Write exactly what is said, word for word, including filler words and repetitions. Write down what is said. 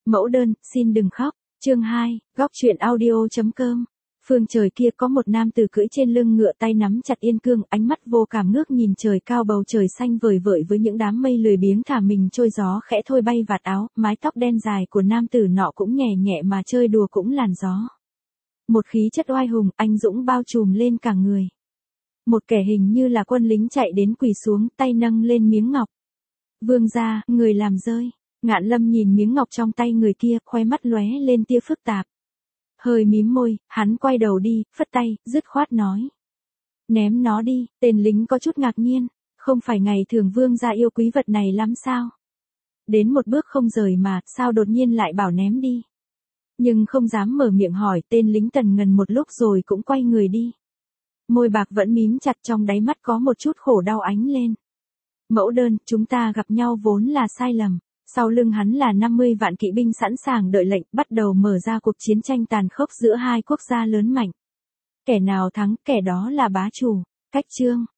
Mẫu đơn, xin đừng khóc. Chương hai, góc truyện audio chấm com. Phương trời kia có một nam tử cưỡi trên lưng ngựa, tay nắm chặt yên cương, ánh mắt vô cảm ngước nhìn trời cao, bầu trời xanh vời vợi với những đám mây lười biếng thả mình trôi, gió khẽ thôi bay vạt áo, mái tóc đen dài của nam tử nọ cũng nhẹ nhẹ mà chơi đùa cũng làn gió. Một khí chất oai hùng, anh dũng bao trùm lên cả người. Một kẻ hình như là quân lính chạy đến quỳ xuống, tay nâng lên miếng ngọc. Vương gia, người làm rơi. Ngạn Lâm nhìn miếng ngọc trong tay người kia, khoe mắt lóe lên tia phức tạp. Hơi mím môi, hắn quay đầu đi, phất tay, dứt khoát nói. Ném nó đi. Tên lính có chút ngạc nhiên, không phải ngày thường vương gia yêu quý vật này lắm sao? Đến một bước không rời mà, sao đột nhiên lại bảo ném đi? Nhưng không dám mở miệng hỏi, tên lính tần ngần một lúc rồi cũng quay người đi. Môi bạc vẫn mím chặt, trong đáy mắt có một chút khổ đau ánh lên. Mẫu đơn, chúng ta gặp nhau vốn là sai lầm. Sau lưng hắn là năm mươi vạn kỵ binh sẵn sàng đợi lệnh, bắt đầu mở ra cuộc chiến tranh tàn khốc giữa hai quốc gia lớn mạnh. Kẻ nào thắng, kẻ đó là bá chủ. Cách chương.